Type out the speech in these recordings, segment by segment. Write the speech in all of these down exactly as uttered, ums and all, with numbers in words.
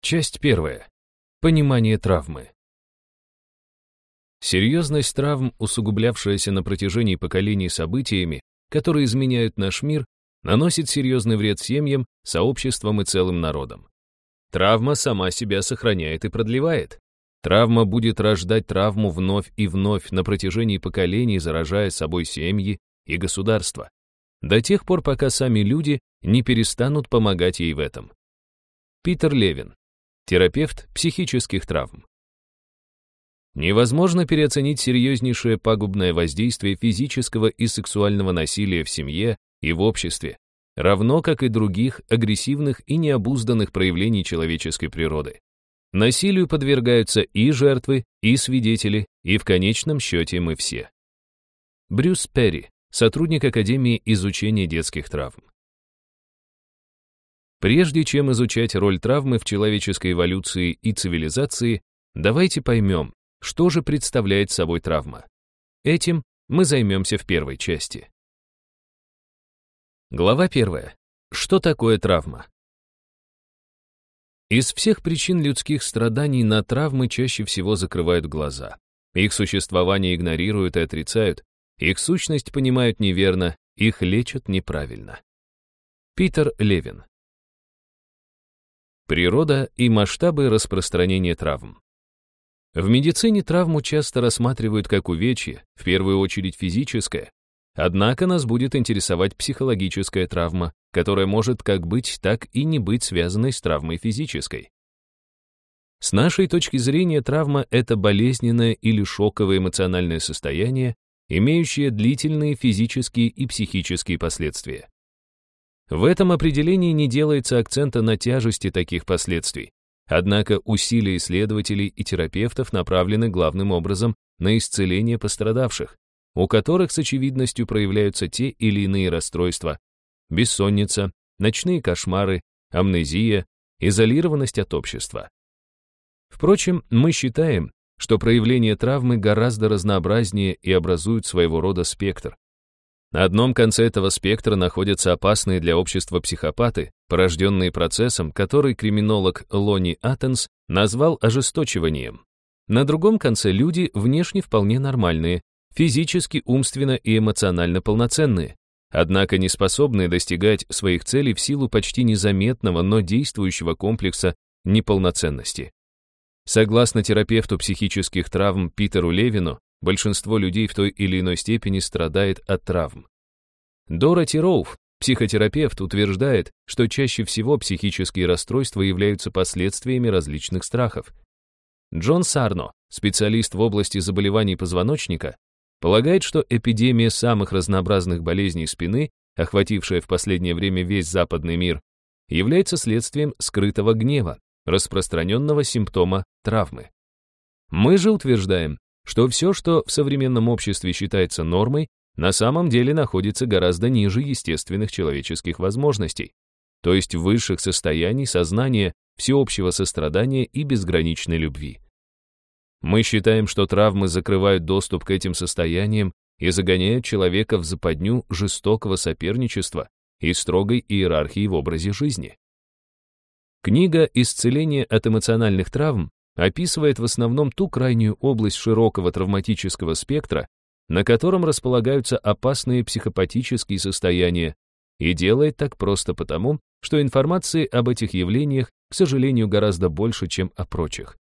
Часть первая. Понимание травмы. Серьезность травм, усугублявшаяся на протяжении поколений событиями, которые изменяют наш мир, наносит серьезный вред семьям, сообществам и целым народам. Травма сама себя сохраняет и продлевает. Травма будет рождать травму вновь и вновь на протяжении поколений, заражая собой семьи и государства, до тех пор, пока сами люди не перестанут помогать ей в этом. Питер Левин, терапевт психических травм. Невозможно переоценить серьезнейшее пагубное воздействие физического и сексуального насилия в семье и в обществе, равно как и других агрессивных и необузданных проявлений человеческой природы. Насилию подвергаются и жертвы, и свидетели, и в конечном счете мы все. Брюс Перри, сотрудник Академии изучения детских травм. Прежде чем изучать роль травмы в человеческой эволюции и цивилизации, давайте поймем, что же представляет собой травма. Этим мы займемся в первой части. Глава первая. Что такое травма? Из всех причин людских страданий на травмы чаще всего закрывают глаза. Их существование игнорируют и отрицают, их сущность понимают неверно, их лечат неправильно. Питер Левин. Природа и масштабы распространения травм. В медицине травму часто рассматривают как увечье, в первую очередь физическое, однако нас будет интересовать психологическая травма, которая может как быть, так и не быть связанной с травмой физической. С нашей точки зрения, травма — это болезненное или шоковое эмоциональное состояние, имеющее длительные физические и психические последствия. В этом определении не делается акцента на тяжести таких последствий, однако усилия исследователей и терапевтов направлены главным образом на исцеление пострадавших, у которых с очевидностью проявляются те или иные расстройства: бессонница, ночные кошмары, амнезия, изолированность от общества. Впрочем, мы считаем, что проявления травмы гораздо разнообразнее и образуют своего рода спектр. На одном конце этого спектра находятся опасные для общества психопаты, порожденные процессом, который криминолог Лони Аттенс назвал ожесточиванием. На другом конце люди внешне вполне нормальные, физически, умственно и эмоционально полноценные, однако не способные достигать своих целей в силу почти незаметного, но действующего комплекса неполноценности. Согласно терапевту психических травм Питеру Левину, большинство людей в той или иной степени страдает от травм. Дороти Роуф, психотерапевт, утверждает, что чаще всего психические расстройства являются последствиями различных страхов. Джон Сарно, специалист в области заболеваний позвоночника, полагает, что эпидемия самых разнообразных болезней спины, охватившая в последнее время весь западный мир, является следствием скрытого гнева, распространенного симптома травмы. Мы же утверждаем, что все, что в современном обществе считается нормой, на самом деле находится гораздо ниже естественных человеческих возможностей, то есть высших состояний сознания, всеобщего сострадания и безграничной любви. Мы считаем, что травмы закрывают доступ к этим состояниям и загоняют человека в западню жестокого соперничества и строгой иерархии в образе жизни. Книга «Исцеление от эмоциональных травм» описывает в основном ту крайнюю область широкого травматического спектра, на котором располагаются опасные психопатические состояния, и делает так просто потому, что информации об этих явлениях, к сожалению, гораздо больше, чем о прочих.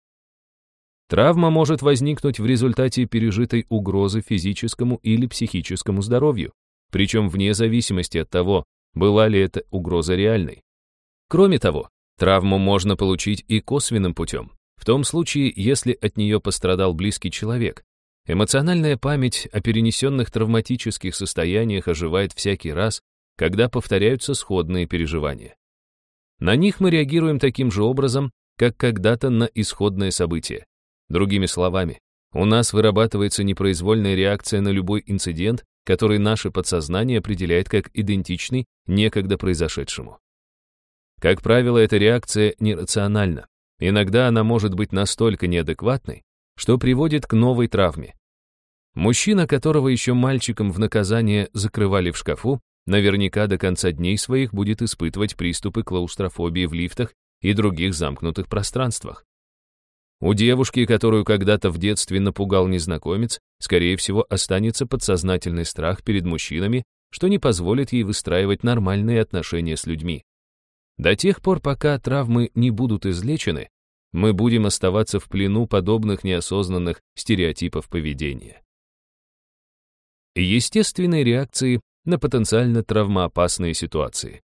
Травма может возникнуть в результате пережитой угрозы физическому или психическому здоровью, причем вне зависимости от того, была ли эта угроза реальной. Кроме того, травму можно получить и косвенным путем, в том случае, если от нее пострадал близкий человек. Эмоциональная память о перенесенных травматических состояниях оживает всякий раз, когда повторяются сходные переживания. На них мы реагируем таким же образом, как когда-то на исходное событие. Другими словами, у нас вырабатывается непроизвольная реакция на любой инцидент, который наше подсознание определяет как идентичный некогда произошедшему. Как правило, эта реакция нерациональна. Иногда она может быть настолько неадекватной, что приводит к новой травме. Мужчина, которого еще мальчиком в наказание закрывали в шкафу, наверняка до конца дней своих будет испытывать приступы клаустрофобии в лифтах и других замкнутых пространствах. У девушки, которую когда-то в детстве напугал незнакомец, скорее всего, останется подсознательный страх перед мужчинами, что не позволит ей выстраивать нормальные отношения с людьми. До тех пор, пока травмы не будут излечены, мы будем оставаться в плену подобных неосознанных стереотипов поведения. Естественные реакции на потенциально травмоопасные ситуации.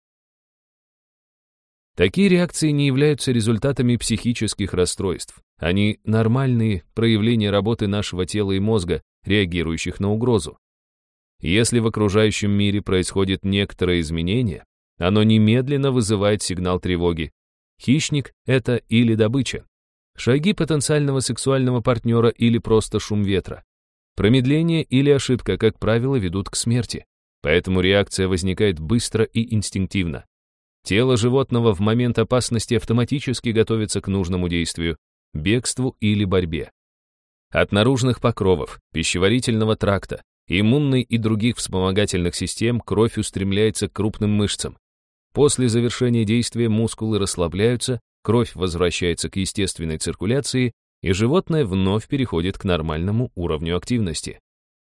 Такие реакции не являются результатами психических расстройств. Они нормальные проявления работы нашего тела и мозга, реагирующих на угрозу. Если в окружающем мире происходит некоторое изменение, оно немедленно вызывает сигнал тревоги. Хищник — это или добыча. Шаги потенциального сексуального партнера или просто шум ветра. Промедление или ошибка, как правило, ведут к смерти. Поэтому реакция возникает быстро и инстинктивно. Тело животного в момент опасности автоматически готовится к нужному действию, бегству или борьбе. От наружных покровов, пищеварительного тракта, иммунной и других вспомогательных систем кровь устремляется к крупным мышцам. После завершения действия мускулы расслабляются, кровь возвращается к естественной циркуляции, и животное вновь переходит к нормальному уровню активности.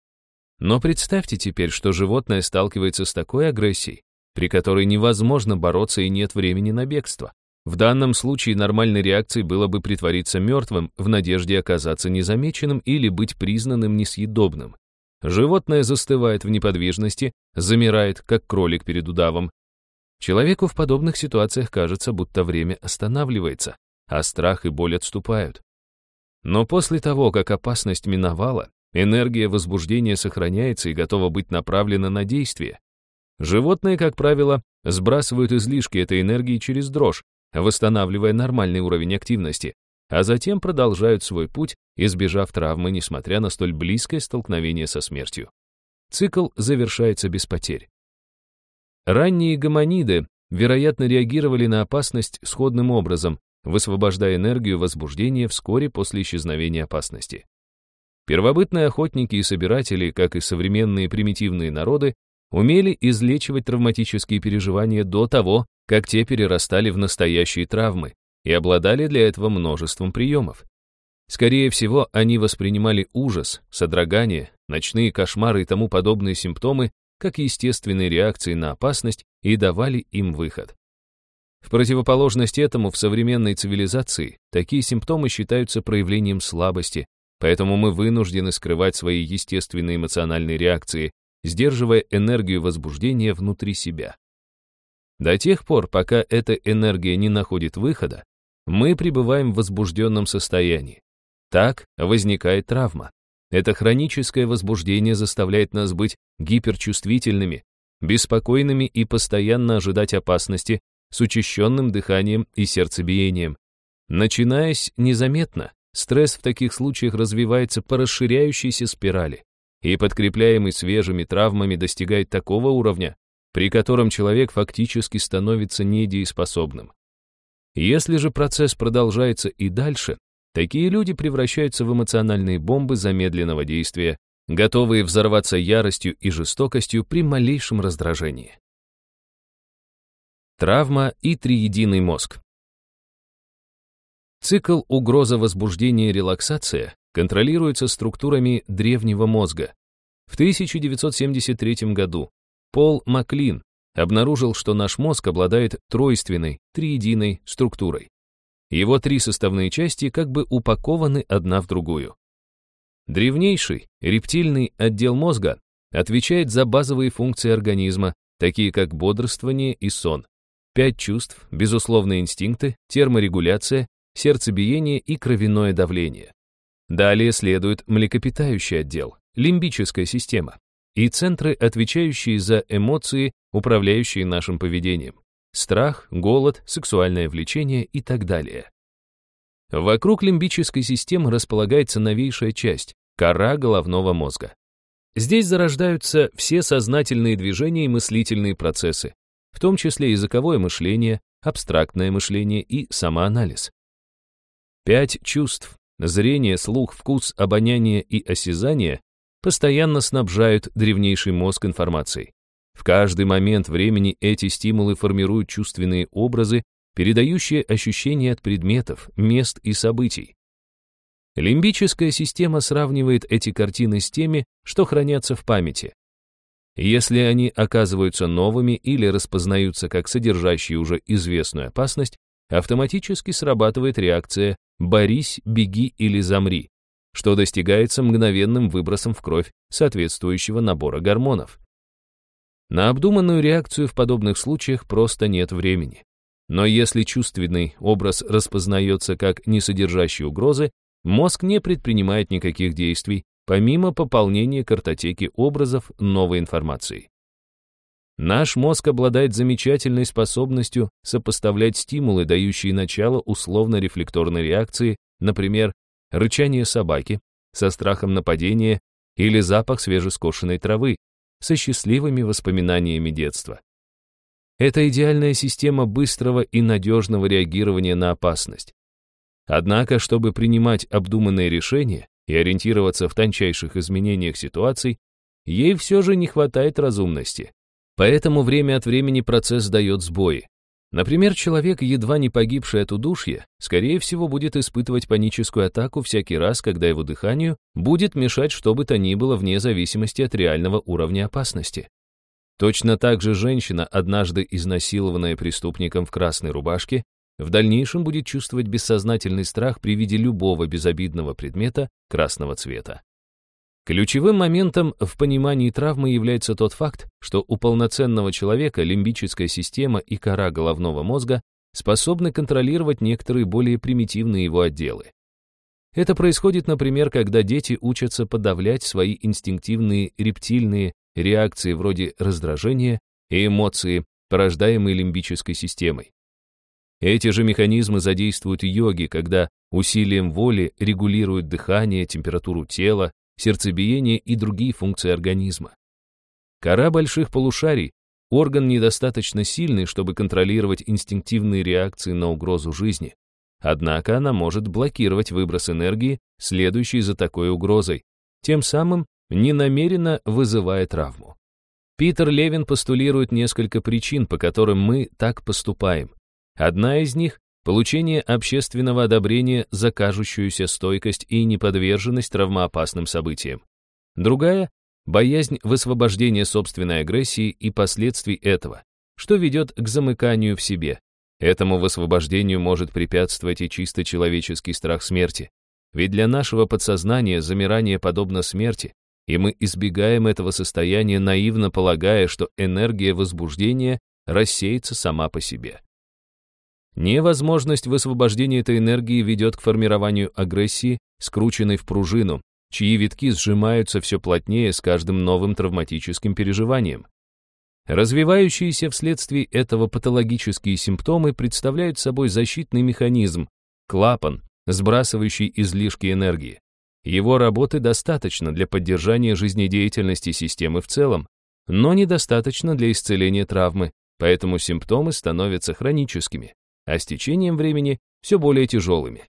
Но представьте теперь, что животное сталкивается с такой агрессией, при которой невозможно бороться и нет времени на бегство. В данном случае нормальной реакцией было бы притвориться мертвым в надежде оказаться незамеченным или быть признанным несъедобным. Животное застывает в неподвижности, замирает, как кролик перед удавом. Человеку в подобных ситуациях кажется, будто время останавливается, а страх и боль отступают. Но после того, как опасность миновала, энергия возбуждения сохраняется и готова быть направлена на действие. Животные, как правило, сбрасывают излишки этой энергии через дрожь, восстанавливая нормальный уровень активности, а затем продолжают свой путь, избежав травмы, несмотря на столь близкое столкновение со смертью. Цикл завершается без потерь. Ранние гоминиды, вероятно, реагировали на опасность сходным образом, высвобождая энергию возбуждения вскоре после исчезновения опасности. Первобытные охотники и собиратели, как и современные примитивные народы, умели излечивать травматические переживания до того, как те перерастали в настоящие травмы, и обладали для этого множеством приемов. Скорее всего, они воспринимали ужас, содрогание, ночные кошмары и тому подобные симптомы как естественные реакции на опасность и давали им выход. В противоположность этому в современной цивилизации такие симптомы считаются проявлением слабости, поэтому мы вынуждены скрывать свои естественные эмоциональные реакции, сдерживая энергию возбуждения внутри себя. До тех пор, пока эта энергия не находит выхода, мы пребываем в возбужденном состоянии. Так возникает травма. Это хроническое возбуждение заставляет нас быть гиперчувствительными, беспокойными и постоянно ожидать опасности с учащенным дыханием и сердцебиением. Начинаясь незаметно, стресс в таких случаях развивается по расширяющейся спирали и, подкрепляемый свежими травмами, достигает такого уровня, при котором человек фактически становится недееспособным. Если же процесс продолжается и дальше, такие люди превращаются в эмоциональные бомбы замедленного действия, готовые взорваться яростью и жестокостью при малейшем раздражении. Травма и триединый мозг. Цикл угроза-возбуждение-релаксация контролируется структурами древнего мозга. В тысяча девятьсот семьдесят третьем году Пол Маклин обнаружил, что наш мозг обладает тройственной, триединой структурой. Его три составные части как бы упакованы одна в другую. Древнейший, рептильный отдел мозга отвечает за базовые функции организма, такие как бодрствование и сон, пять чувств, безусловные инстинкты, терморегуляция, сердцебиение и кровяное давление. Далее следует млекопитающий отдел, лимбическая система, и центры, отвечающие за эмоции, управляющие нашим поведением. Страх, голод, сексуальное влечение и так далее. Вокруг лимбической системы располагается новейшая часть – кора головного мозга. Здесь зарождаются все сознательные движения и мыслительные процессы, в том числе языковое мышление, абстрактное мышление и самоанализ. Пять чувств – зрение, слух, вкус, обоняние и осязание – постоянно снабжают древнейший мозг информацией. В каждый момент времени эти стимулы формируют чувственные образы, передающие ощущения от предметов, мест и событий. Лимбическая система сравнивает эти картины с теми, что хранятся в памяти. Если они оказываются новыми или распознаются как содержащие уже известную опасность, автоматически срабатывает реакция «борись, беги или замри», что достигается мгновенным выбросом в кровь соответствующего набора гормонов. На обдуманную реакцию в подобных случаях просто нет времени. Но если чувственный образ распознается как не содержащий угрозы, мозг не предпринимает никаких действий, помимо пополнения картотеки образов новой информацией. Наш мозг обладает замечательной способностью сопоставлять стимулы, дающие начало условно-рефлекторной реакции, например, рычание собаки, со страхом нападения или запах свежескошенной травы, со счастливыми воспоминаниями детства. Это идеальная система быстрого и надежного реагирования на опасность. Однако, чтобы принимать обдуманные решения и ориентироваться в тончайших изменениях ситуаций, ей все же не хватает разумности. Поэтому время от времени процесс дает сбои. Например, человек, едва не погибший от удушья, скорее всего, будет испытывать паническую атаку всякий раз, когда его дыханию будет мешать что бы то ни было вне зависимости от реального уровня опасности. Точно так же женщина, однажды изнасилованная преступником в красной рубашке, в дальнейшем будет чувствовать бессознательный страх при виде любого безобидного предмета красного цвета. Ключевым моментом в понимании травмы является тот факт, что у полноценного человека лимбическая система и кора головного мозга способны контролировать некоторые более примитивные его отделы. Это происходит, например, когда дети учатся подавлять свои инстинктивные рептильные реакции вроде раздражения и эмоции, порождаемые лимбической системой. Эти же механизмы задействуют йоги, когда усилием воли регулируют дыхание, температуру тела, сердцебиение и другие функции организма. Кора больших полушарий – орган недостаточно сильный, чтобы контролировать инстинктивные реакции на угрозу жизни. Однако она может блокировать выброс энергии, следующий за такой угрозой, тем самым ненамеренно вызывая травму. Питер Левин постулирует несколько причин, по которым мы так поступаем. Одна из них – получение общественного одобрения за кажущуюся стойкость и неподверженность травмоопасным событиям. Другая – боязнь высвобождения собственной агрессии и последствий этого, что ведет к замыканию в себе. Этому высвобождению может препятствовать и чисто человеческий страх смерти. Ведь для нашего подсознания замирание подобно смерти, и мы избегаем этого состояния, наивно полагая, что энергия возбуждения рассеется сама по себе. Невозможность высвобождения этой энергии ведет к формированию агрессии, скрученной в пружину, чьи витки сжимаются все плотнее с каждым новым травматическим переживанием. Развивающиеся вследствие этого патологические симптомы представляют собой защитный механизм, клапан, сбрасывающий излишки энергии. Его работы достаточно для поддержания жизнедеятельности системы в целом, но недостаточно для исцеления травмы, поэтому симптомы становятся хроническими, а с течением времени все более тяжелыми.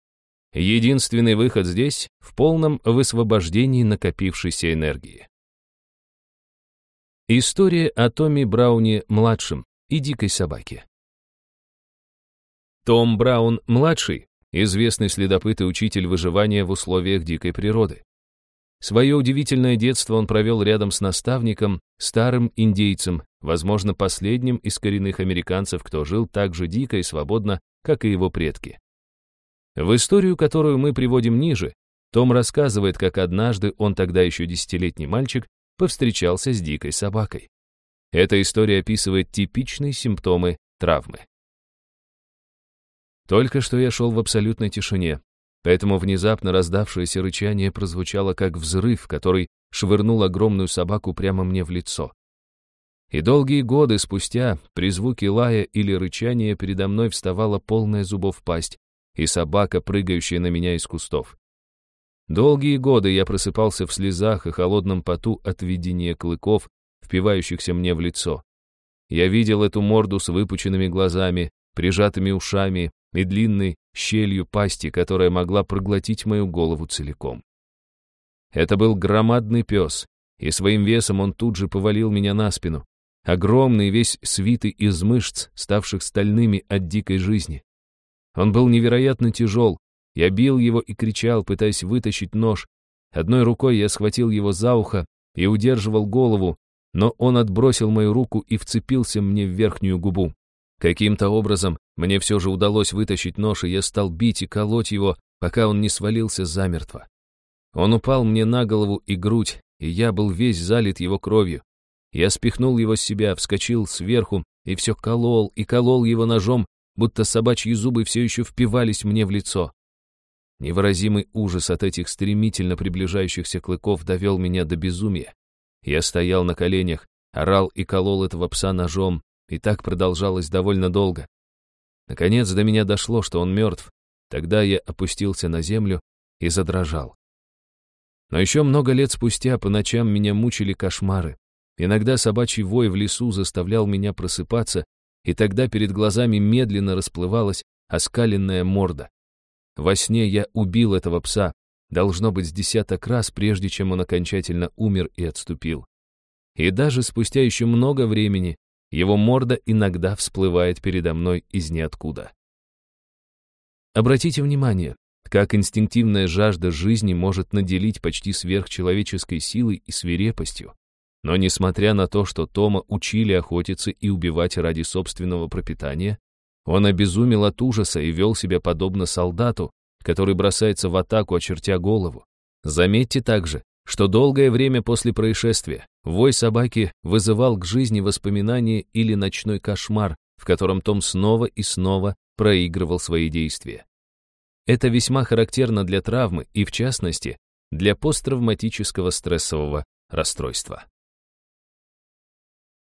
Единственный выход здесь в полном высвобождении накопившейся энергии. История о Томе Брауне-младшем и дикой собаке. Том Браун-младший – известный следопыт и учитель выживания в условиях дикой природы. Свое удивительное детство он провел рядом с наставником, старым индейцем, возможно, последним из коренных американцев, кто жил так же дико и свободно, как и его предки. В историю, которую мы приводим ниже, Том рассказывает, как однажды он, тогда еще десятилетний мальчик, повстречался с дикой собакой. Эта история описывает типичные симптомы травмы. Только что я шел в абсолютной тишине, поэтому внезапно раздавшееся рычание прозвучало как взрыв, который швырнул огромную собаку прямо мне в лицо. И долгие годы спустя, при звуке лая или рычания, передо мной вставала полная зубов пасть и собака, прыгающая на меня из кустов. Долгие годы я просыпался в слезах и холодном поту от видения клыков, впивающихся мне в лицо. Я видел эту морду с выпученными глазами, прижатыми ушами и длинной щелью пасти, которая могла проглотить мою голову целиком. Это был громадный пес, и своим весом он тут же повалил меня на спину, огромный, весь свитый из мышц, ставших стальными от дикой жизни. Он был невероятно тяжел. Я бил его и кричал, пытаясь вытащить нож. Одной рукой я схватил его за ухо и удерживал голову, но он отбросил мою руку и вцепился мне в верхнюю губу. Каким-то образом мне все же удалось вытащить нож, и я стал бить и колоть его, пока он не свалился замертво. Он упал мне на голову и грудь, и я был весь залит его кровью. Я спихнул его с себя, вскочил сверху и все колол и колол его ножом, будто собачьи зубы все еще впивались мне в лицо. Невыразимый ужас от этих стремительно приближающихся клыков довел меня до безумия. Я стоял на коленях, орал и колол этого пса ножом, и так продолжалось довольно долго. Наконец до меня дошло, что он мертв. Тогда я опустился на землю и задрожал. Но еще много лет спустя по ночам меня мучили кошмары. Иногда собачий вой в лесу заставлял меня просыпаться, и тогда перед глазами медленно расплывалась оскаленная морда. Во сне я убил этого пса, должно быть, с десяток раз, прежде чем он окончательно умер и отступил. И даже спустя еще много времени его морда иногда всплывает передо мной из ниоткуда. Обратите внимание, как инстинктивная жажда жизни может наделить почти сверхчеловеческой силой и свирепостью. Но несмотря на то, что Тома учили охотиться и убивать ради собственного пропитания, он обезумел от ужаса и вел себя подобно солдату, который бросается в атаку, очертя голову. Заметьте также, что долгое время после происшествия вой собаки вызывал к жизни воспоминания или ночной кошмар, в котором Том снова и снова проигрывал свои действия. Это весьма характерно для травмы и, в частности, для посттравматического стрессового расстройства.